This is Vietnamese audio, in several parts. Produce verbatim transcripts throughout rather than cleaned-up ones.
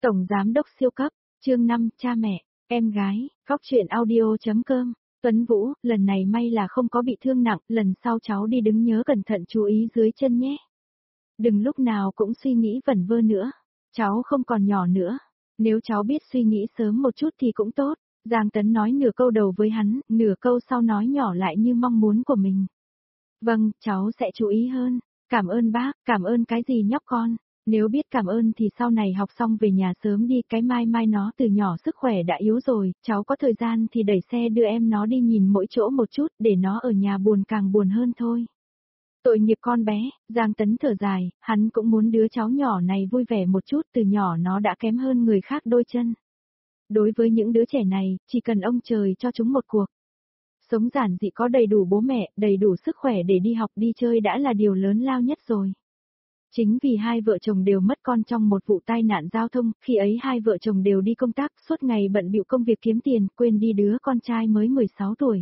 Tổng Giám đốc siêu cấp, chương năm, cha mẹ, em gái, góc truyện audio.com, Tuấn Vũ, lần này may là không có bị thương nặng, lần sau cháu đi đứng nhớ cẩn thận chú ý dưới chân nhé. Đừng lúc nào cũng suy nghĩ vẩn vơ nữa, cháu không còn nhỏ nữa, nếu cháu biết suy nghĩ sớm một chút thì cũng tốt. Giang Tấn nói nửa câu đầu với hắn, nửa câu sau nói nhỏ lại như mong muốn của mình. Vâng, cháu sẽ chú ý hơn, cảm ơn bác, cảm ơn cái gì nhóc con. Nếu biết cảm ơn thì sau này học xong về nhà sớm đi, cái mai mai nó từ nhỏ sức khỏe đã yếu rồi, cháu có thời gian thì đẩy xe đưa em nó đi nhìn mỗi chỗ một chút, để nó ở nhà buồn càng buồn hơn thôi. Tội nghiệp con bé, Giang Tấn thở dài, hắn cũng muốn đứa cháu nhỏ này vui vẻ một chút, từ nhỏ nó đã kém hơn người khác đôi chân. Đối với những đứa trẻ này, chỉ cần ông trời cho chúng một cuộc sống giản dị, có đầy đủ bố mẹ, đầy đủ sức khỏe để đi học đi chơi đã là điều lớn lao nhất rồi. Chính vì hai vợ chồng đều mất con trong một vụ tai nạn giao thông, khi ấy hai vợ chồng đều đi công tác, suốt ngày bận bịu công việc kiếm tiền, quên đi đứa con trai mới mười sáu tuổi.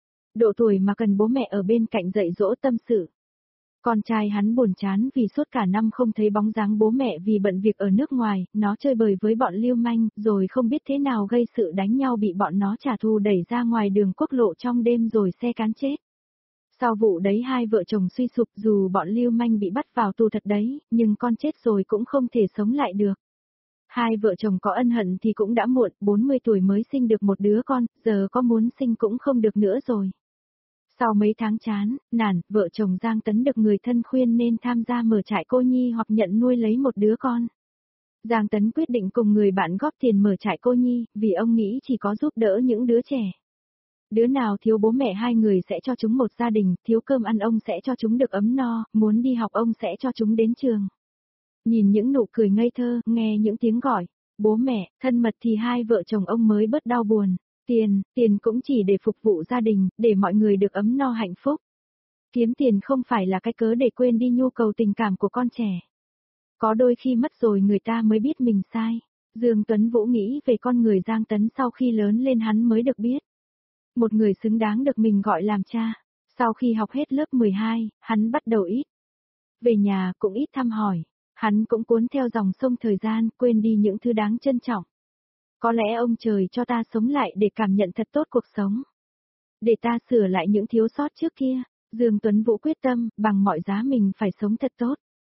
Độ tuổi mà cần bố mẹ ở bên cạnh dạy dỗ tâm sự. Con trai hắn buồn chán vì suốt cả năm không thấy bóng dáng bố mẹ vì bận việc ở nước ngoài, nó chơi bời với bọn lưu manh, rồi không biết thế nào gây sự đánh nhau bị bọn nó trả thù đẩy ra ngoài đường quốc lộ trong đêm rồi xe cán chết. Sau vụ đấy hai vợ chồng suy sụp, dù bọn lưu manh bị bắt vào tù thật đấy, nhưng con chết rồi cũng không thể sống lại được. Hai vợ chồng có ân hận thì cũng đã muộn, bốn mươi tuổi mới sinh được một đứa con, giờ có muốn sinh cũng không được nữa rồi. Sau mấy tháng chán, nản, vợ chồng Giang Tấn được người thân khuyên nên tham gia mở trại cô nhi hoặc nhận nuôi lấy một đứa con. Giang Tấn quyết định cùng người bạn góp tiền mở trại cô nhi, vì ông nghĩ chỉ có giúp đỡ những đứa trẻ. Đứa nào thiếu bố mẹ hai người sẽ cho chúng một gia đình, thiếu cơm ăn ông sẽ cho chúng được ấm no, muốn đi học ông sẽ cho chúng đến trường. Nhìn những nụ cười ngây thơ, nghe những tiếng gọi, bố mẹ, thân mật thì hai vợ chồng ông mới bớt đau buồn. Tiền, tiền cũng chỉ để phục vụ gia đình, để mọi người được ấm no hạnh phúc. Kiếm tiền không phải là cái cớ để quên đi nhu cầu tình cảm của con trẻ. Có đôi khi mất rồi người ta mới biết mình sai. Dương Tuấn Vũ nghĩ về con người Giang Tấn sau khi lớn lên hắn mới được biết. Một người xứng đáng được mình gọi làm cha. Sau khi học hết lớp mười hai, hắn bắt đầu ít về nhà, cũng ít thăm hỏi. Hắn cũng cuốn theo dòng sông thời gian, quên đi những thứ đáng trân trọng. Có lẽ ông trời cho ta sống lại để cảm nhận thật tốt cuộc sống. Để ta sửa lại những thiếu sót trước kia, Dương Tuấn Vũ quyết tâm, bằng mọi giá mình phải sống thật tốt.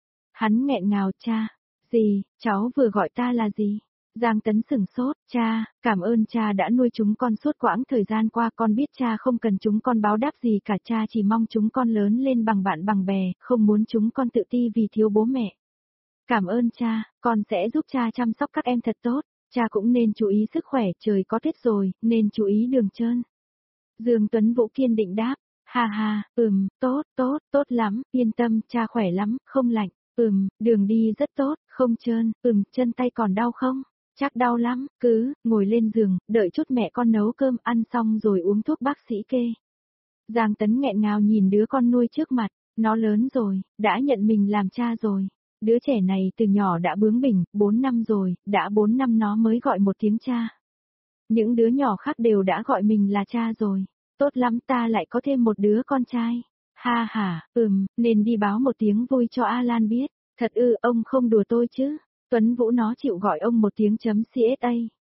Hắn nghẹn ngào, cha, gì, cháu vừa gọi ta là gì? Giang Tấn sửng sốt, cha, cảm ơn cha đã nuôi chúng con suốt quãng thời gian qua, con biết cha không cần chúng con báo đáp gì cả, cha chỉ mong chúng con lớn lên bằng bạn bằng bè, không muốn chúng con tự ti vì thiếu bố mẹ. Cảm ơn cha, con sẽ giúp cha chăm sóc các em thật tốt. Cha cũng nên chú ý sức khỏe, trời có tuyết rồi, nên chú ý đường trơn. Dương Tuấn Vũ kiên định đáp, ha ha, ừm, tốt, tốt, tốt lắm, yên tâm, cha khỏe lắm, không lạnh, ừm, đường đi rất tốt, không trơn, ừm, chân tay còn đau không? Chắc đau lắm, cứ, ngồi lên giường, đợi chút mẹ con nấu cơm ăn xong rồi uống thuốc bác sĩ kê. Giang Tấn nghẹn ngào nhìn đứa con nuôi trước mặt, nó lớn rồi, đã nhận mình làm cha rồi. Đứa trẻ này từ nhỏ đã bướng bỉnh, bốn năm rồi, đã bốn năm nó mới gọi một tiếng cha. Những đứa nhỏ khác đều đã gọi mình là cha rồi. Tốt lắm, ta lại có thêm một đứa con trai. Ha ha, ừm, nên đi báo một tiếng vui cho Alan biết. Thật ư, ông không đùa tôi chứ. Tuấn Vũ nó chịu gọi ông một tiếng chấm ca.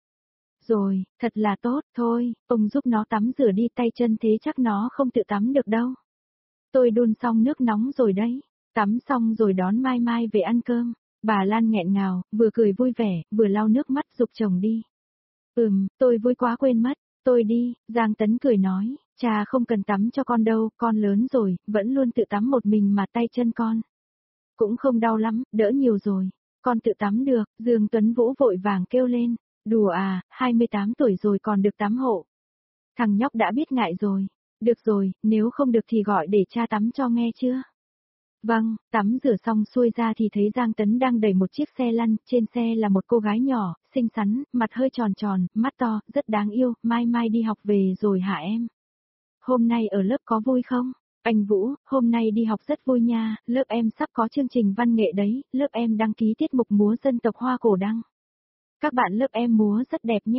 Rồi, thật là tốt, thôi, ông giúp nó tắm rửa đi, tay chân thế chắc nó không tự tắm được đâu. Tôi đun xong nước nóng rồi đấy. Tắm xong rồi đón Mai Mai về ăn cơm. Bà Lan nghẹn ngào, vừa cười vui vẻ, vừa lau nước mắt giục chồng đi. Ừm, tôi vui quá quên mất, tôi đi, Giang Tấn cười nói, cha không cần tắm cho con đâu, con lớn rồi, vẫn luôn tự tắm một mình mà tay chân con cũng không đau lắm, đỡ nhiều rồi, con tự tắm được, Dương Tuấn Vũ vội vàng kêu lên, đùa à, hai mươi tám tuổi rồi còn được tắm hộ. Thằng nhóc đã biết ngại rồi, được rồi, nếu không được thì gọi để cha tắm cho nghe chưa? Vâng, tắm rửa xong xuôi ra thì thấy Giang Tấn đang đẩy một chiếc xe lăn, trên xe là một cô gái nhỏ, xinh xắn, mặt hơi tròn tròn, mắt to, rất đáng yêu, Mai Mai đi học về rồi hả em? Hôm nay ở lớp có vui không? Anh Vũ, hôm nay đi học rất vui nha, lớp em sắp có chương trình văn nghệ đấy, lớp em đăng ký tiết mục múa dân tộc Hoa cổ đăng. Các bạn lớp em múa rất đẹp nhé.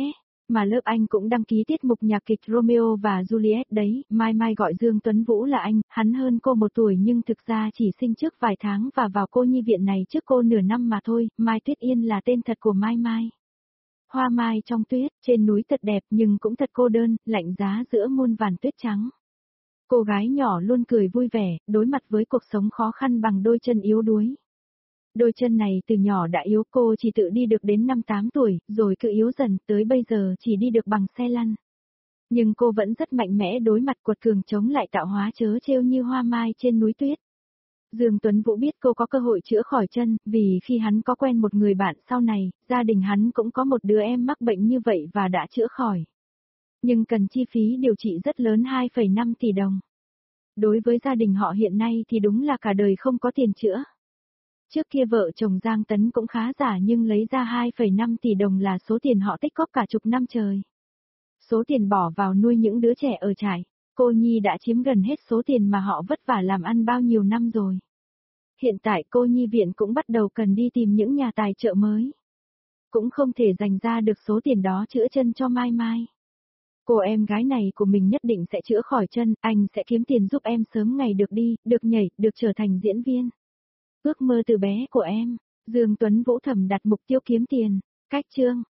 Mà lớp anh cũng đăng ký tiết mục nhạc kịch Romeo và Juliet đấy, Mai Mai gọi Dương Tuấn Vũ là anh, hắn hơn cô một tuổi nhưng thực ra chỉ sinh trước vài tháng và vào cô nhi viện này trước cô nửa năm mà thôi, Mai Tuyết Yên là tên thật của Mai Mai. Hoa mai trong tuyết, trên núi thật đẹp nhưng cũng thật cô đơn, lạnh giá giữa muôn vàn tuyết trắng. Cô gái nhỏ luôn cười vui vẻ, đối mặt với cuộc sống khó khăn bằng đôi chân yếu đuối. Đôi chân này từ nhỏ đã yếu, cô chỉ tự đi được đến năm tám tuổi, rồi cứ yếu dần, tới bây giờ chỉ đi được bằng xe lăn. Nhưng cô vẫn rất mạnh mẽ đối mặt quật cường chống lại tạo hóa trớ trêu như hoa mai trên núi tuyết. Dương Tuấn Vũ biết cô có cơ hội chữa khỏi chân, vì khi hắn có quen một người bạn sau này, gia đình hắn cũng có một đứa em mắc bệnh như vậy và đã chữa khỏi. Nhưng cần chi phí điều trị rất lớn hai phẩy năm tỷ đồng. Đối với gia đình họ hiện nay thì đúng là cả đời không có tiền chữa. Trước kia vợ chồng Giang Tấn cũng khá giả nhưng lấy ra hai phẩy năm tỷ đồng là số tiền họ tích góp cả chục năm trời. Số tiền bỏ vào nuôi những đứa trẻ ở trại, cô Nhi đã chiếm gần hết số tiền mà họ vất vả làm ăn bao nhiêu năm rồi. Hiện tại cô Nhi viện cũng bắt đầu cần đi tìm những nhà tài trợ mới. Cũng không thể dành ra được số tiền đó chữa chân cho Mai Mai. Cô em gái này của mình nhất định sẽ chữa khỏi chân, anh sẽ kiếm tiền giúp em sớm ngày được đi, được nhảy, được trở thành diễn viên. Ước mơ từ bé của em, Dương Tuấn Vũ thầm đặt mục tiêu kiếm tiền. Cách chương